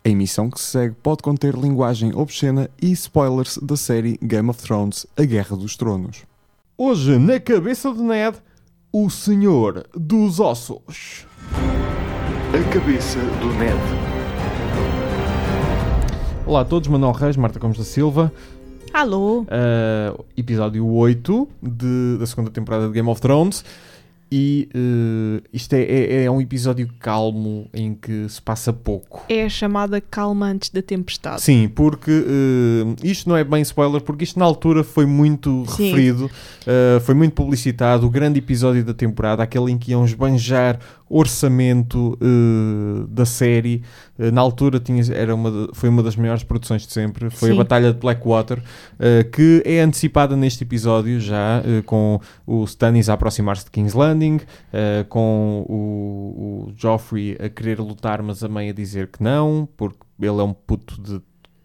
A emissão que se segue pode conter linguagem obscena e spoilers da série Game of Thrones, A Guerra dos Tronos. Hoje, na cabeça de Ned, o Senhor dos Ossos. A cabeça do Ned. Olá a todos, Manuel Reis, Marta Gomes da Silva. Alô! Episódio 8 da segunda temporada de Game of Thrones. E isto é um episódio calmo em que se passa pouco. É a chamada calma antes da tempestade. Sim, porque isto não é bem spoiler, porque isto na altura foi muito referido, foi muito publicitado, o grande episódio da temporada, aquele em que iam esbanjar orçamento da série. Na altura foi uma das maiores produções de sempre, foi a Batalha de Blackwater, que é antecipada neste episódio já, com o Stannis a aproximar-se de King's Landing, com o Joffrey a querer lutar, mas a mãe a dizer que não, porque ele é um puto de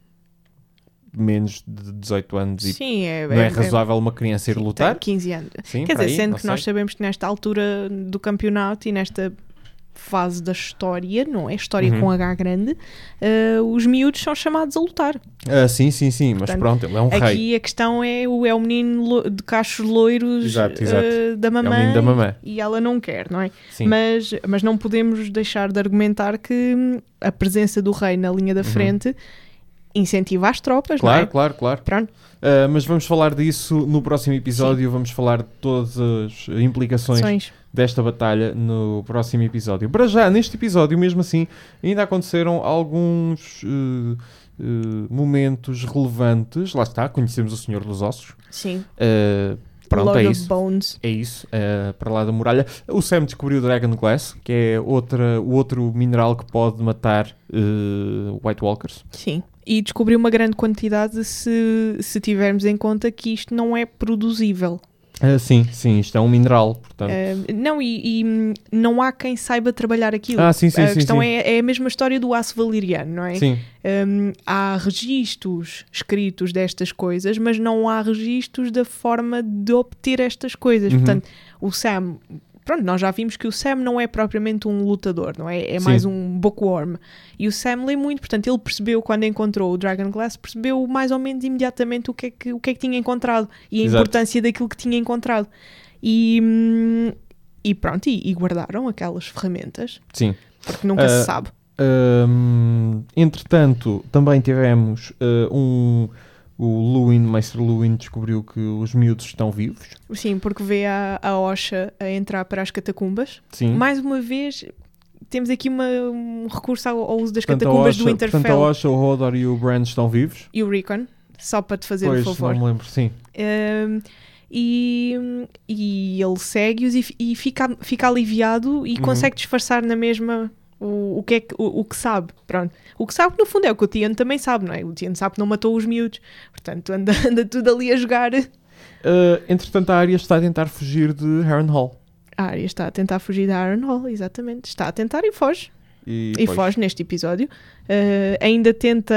menos de 18 anos sim, e não é razoável uma criança ir lutar. Tem 15 anos. Sim, quer dizer, aí, sendo que nós sabemos que nesta altura do campeonato e nesta fase da história, não é? História com H grande, os miúdos são chamados a lutar. Sim, mas portanto, pronto, ele é um rei. Aqui a questão é o menino de cachos loiros exato. Da mamãe, é o menino da mamãe e ela não quer, não é? Sim. Mas não podemos deixar de argumentar que a presença do rei na linha da frente incentiva as tropas, claro, não é? Claro. Pronto. Mas vamos falar disso no próximo episódio. Vamos falar de todas as implicações desta batalha no próximo episódio. Para já, neste episódio, mesmo assim, ainda aconteceram alguns momentos relevantes. Lá está, conhecemos o Senhor dos Ossos. Sim. Pronto, Lord é of isso. Bones. É isso, para lá da muralha. O Sam descobriu o Dragon Glass, que é o outro mineral que pode matar White Walkers. Sim. E descobriu uma grande quantidade se tivermos em conta que isto não é produzível. Sim, isto é um mineral, portanto... Não, e não há quem saiba trabalhar aquilo. Sim, a questão sim. É a mesma história do aço valeriano, não é? Sim. Há registros escritos destas coisas, mas não há registros da forma de obter estas coisas. Portanto, o Sam... Pronto, nós já vimos que o Sam não é propriamente um lutador, não é? É mais um bookworm. E o Sam lê muito, portanto, ele percebeu, quando encontrou o Dragon Glass, percebeu mais ou menos imediatamente o que é que tinha encontrado e a importância daquilo que tinha encontrado. E pronto, e guardaram aquelas ferramentas. Sim. Porque nunca se sabe. Entretanto, também tivemos o Mestre Luwin descobriu que os miúdos estão vivos. Sim, porque vê a Osha a entrar para as catacumbas. Sim. Mais uma vez, temos aqui um recurso ao uso das catacumbas do Winterfell. Portanto, a Osha, o Hodor e o Bran estão vivos. E o Rickon, só para te fazer o favor. Não me lembro, sim. E ele segue-os e fica aliviado e consegue disfarçar na mesma... O que sabe, pronto. O que sabe, no fundo, é o que o Theon também sabe, não é? O Theon sabe que não matou os miúdos. Portanto, anda tudo ali a jogar. Entretanto, a Arya está a tentar fugir de Harrenhal. A Arya está a tentar fugir de Harrenhal, exatamente. Está a tentar e foge. E foge neste episódio. Ainda tenta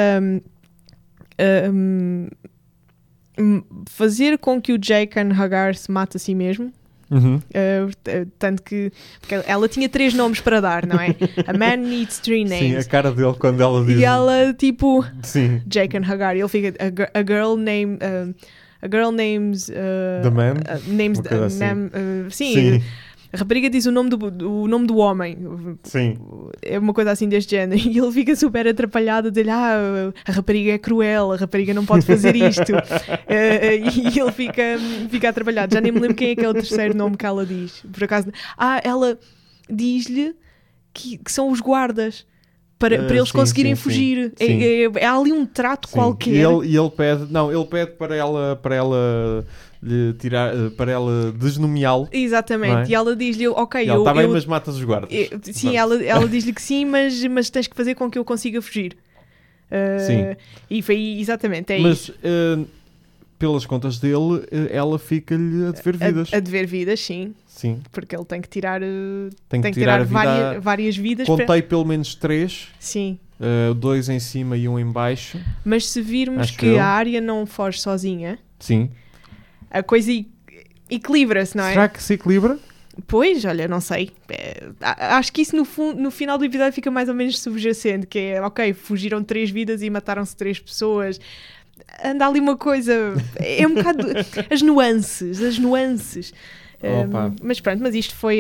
fazer com que o Jaqen H'ghar se mate a si mesmo. Tanto que porque ela tinha 3 nomes para dar, não é? A man needs 3 names. Sim, a cara dele quando ela diz. E ela tipo Jaqen H'ghar, ele fica a girl names the man names sim. A rapariga diz o nome do homem. Sim. É uma coisa assim deste género. E ele fica super atrapalhado a dizer, a rapariga é cruel, a rapariga não pode fazer isto. E ele fica atrapalhado. Já nem me lembro quem é o terceiro nome que ela diz. Por acaso, ela diz-lhe que são os guardas. Para eles conseguirem fugir. É ali um trato qualquer. E ele pede para ela lhe tirar, para ela desnomeá-lo. Exatamente. É? E ela diz-lhe, ok, está bem, mas matas os guardas. Sim, ela diz-lhe que sim, mas tens que fazer com que eu consiga fugir. Sim. E foi exatamente, mas, isso. Pelas contas dele, ela fica-lhe a dever vidas. A dever vidas, sim. Sim. Porque ele tem que tirar, tirar várias vidas. Contei pelo menos 3. Sim. 2 em cima e 1 em baixo. Mas se virmos que a Arya não foge sozinha, sim, a coisa equilibra-se, não é? Será que se equilibra? Pois, olha, não sei. Acho que isso no final do episódio fica mais ou menos subjacente, que é, ok, fugiram 3 vidas e mataram-se 3 pessoas. Anda ali uma coisa... É um bocado... As nuances. Mas pronto, mas isto foi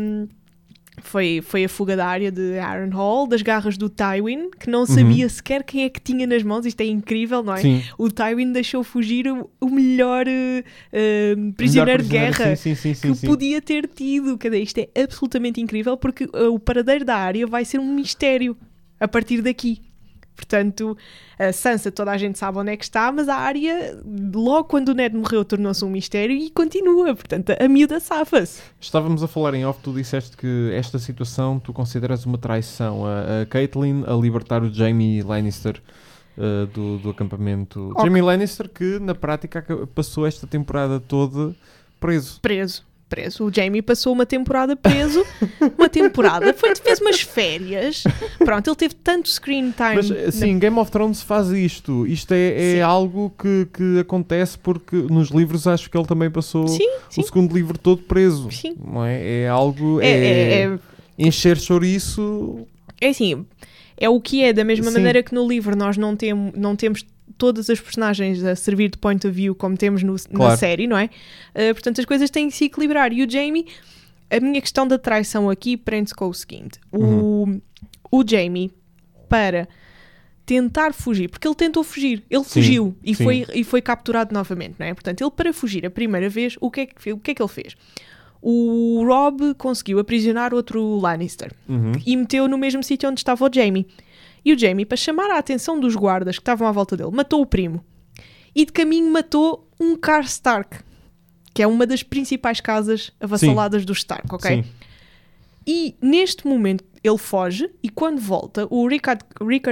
a fuga da área de Harrenhal, das garras do Tywin, que não sabia sequer quem é que tinha nas mãos. Isto é incrível, não é? Sim. O Tywin deixou fugir o melhor prisioneiro de guerra que podia ter tido. Isto é absolutamente incrível, porque o paradeiro da área vai ser um mistério a partir daqui. Portanto, a Sansa, toda a gente sabe onde é que está, mas a Arya, logo quando o Ned morreu, tornou-se um mistério e continua. Portanto, a miúda safa-se. Estávamos a falar em off, tu disseste que esta situação tu consideras uma traição. A Catelyn a libertar o Jaime Lannister do acampamento. Okay. Jaime Lannister que, na prática, passou esta temporada toda preso. O Jaime passou uma temporada preso. Fez umas férias. Pronto, ele teve tanto screen time. Mas sim, Game of Thrones faz isto. Isto é algo que acontece porque nos livros acho que ele também passou o segundo livro todo preso. Sim. Não é? É algo... encher chouriço... É assim, é o que é. Da mesma maneira que no livro nós não temos todas as personagens a servir de point of view como temos na série, não é? Portanto, as coisas têm que se equilibrar. E o Jaime, a minha questão da traição aqui prende-se com o seguinte. O Jaime, para tentar fugir, porque ele tentou fugir, ele fugiu e foi capturado novamente, não é? Portanto, ele para fugir a primeira vez, o que é que ele fez? O Robb conseguiu aprisionar outro Lannister e meteu no mesmo sítio onde estava o Jaime. E o Jaime, para chamar a atenção dos guardas que estavam à volta dele, matou o primo. E de caminho matou um Karstark, que é uma das principais casas avassaladas dos Stark, ok? Sim. E neste momento ele foge e quando volta, o Rickard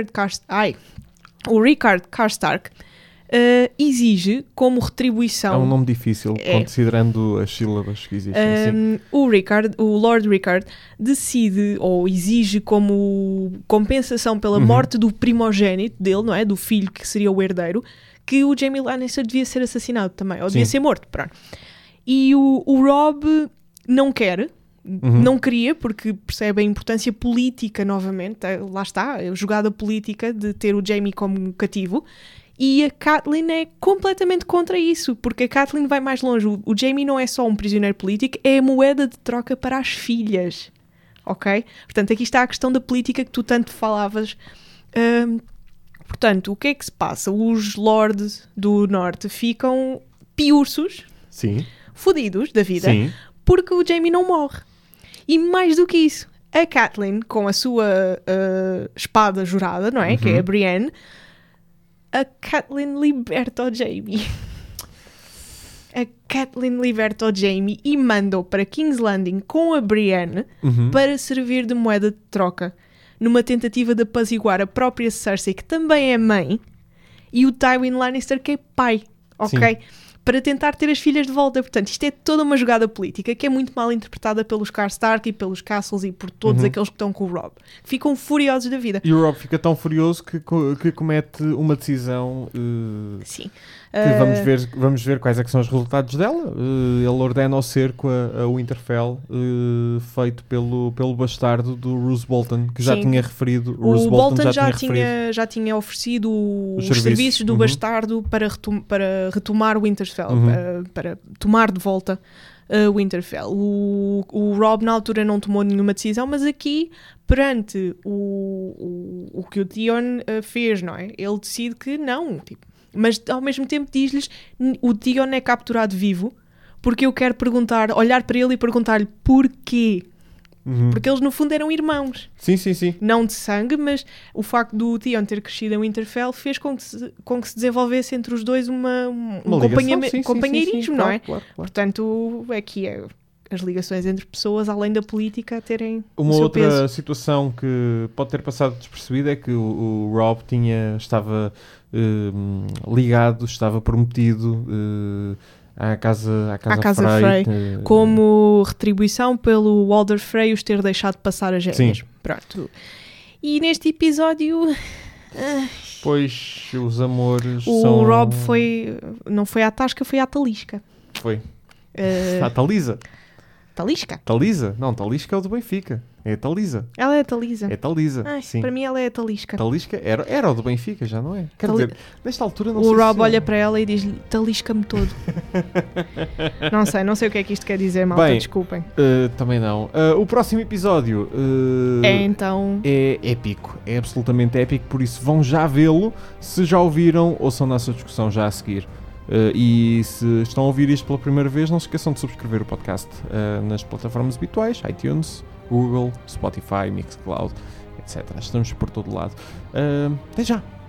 Karstark exige como retribuição... É um nome difícil, considerando as sílabas que existem. O Lord Rickard decide ou exige como compensação pela morte do primogênito dele, não é? Do filho que seria o herdeiro, que o Jaime Lannister devia ser assassinado também, ou devia ser morto, pronto. E o Robb não quer, não queria, porque percebe a importância política novamente, lá está, a jogada política de ter o Jaime como cativo. E a Catelyn é completamente contra isso, porque a Catelyn vai mais longe. O Jaime não é só um prisioneiro político, é a moeda de troca para as filhas, ok? Portanto, aqui está a questão da política que tu tanto falavas. Portanto, o que é que se passa? Os lords do norte ficam piursos, fodidos da vida, porque o Jaime não morre. E mais do que isso, a Catelyn, com a sua espada jurada, não é? Que é a Brienne, a Catelyn liberta o Jaime. E manda-o para King's Landing com a Brienne para servir de moeda de troca, numa tentativa de apaziguar a própria Cersei, que também é mãe, e o Tywin Lannister, que é pai, ok? Para tentar ter as filhas de volta. Portanto, isto é toda uma jogada política que é muito mal interpretada pelos Karstark e pelos Castles e por todos aqueles que estão com o Robb. Ficam furiosos da vida. E o Robb fica tão furioso que comete uma decisão que vamos ver quais é que são os resultados dela. Ele ordena o cerco a Winterfell, feito pelo bastardo do Roose Bolton, que já tinha referido. O Bolton já tinha oferecido os serviços do bastardo para retomar o Winterfell. Para tomar de volta Winterfell. O Robb na altura não tomou nenhuma decisão, mas aqui, perante o que o Theon fez, não é? Ele decide que não, mas ao mesmo tempo diz-lhes, o Theon é capturado vivo porque eu quero olhar para ele e perguntar-lhe porquê. Porque eles no fundo eram irmãos. Sim. Não de sangue, mas o facto do Theon ter crescido em Winterfell fez com que se desenvolvesse entre os dois um companheirismo, não é? Claro. Portanto, aqui as ligações entre pessoas, além da política, terem uma o seu outra peso. Situação que pode ter passado despercebida é que o Robb estava ligado, estava prometido à Casa Frey, como retribuição pelo Walder Frey os ter deixado passar as gêmeas. Pronto. E neste episódio... Pois, os amores o Robb não foi à tasca, foi à talisca. Foi. À Talisa. Talisca? Taliza? Não, Talisca é o do Benfica. É a Taliza. Ela é a Talisa. É Taliza, Ai, sim. para mim ela é a Talisca. Talisca era o do Benfica, já não é? Quer dizer, nesta altura não o sei Rob se... olha para ela e diz-lhe, talisca-me todo. não sei o que é que isto quer dizer, malta, Bem, desculpem. Também não. O próximo episódio é épico. É absolutamente épico, por isso vão já vê-lo. Se já ouviram, ouçam nossa discussão já a seguir. E se estão a ouvir isto pela primeira vez, não se esqueçam de subscrever o podcast nas plataformas habituais, iTunes, Google, Spotify, Mixcloud, etc. Estamos por todo lado. Até já!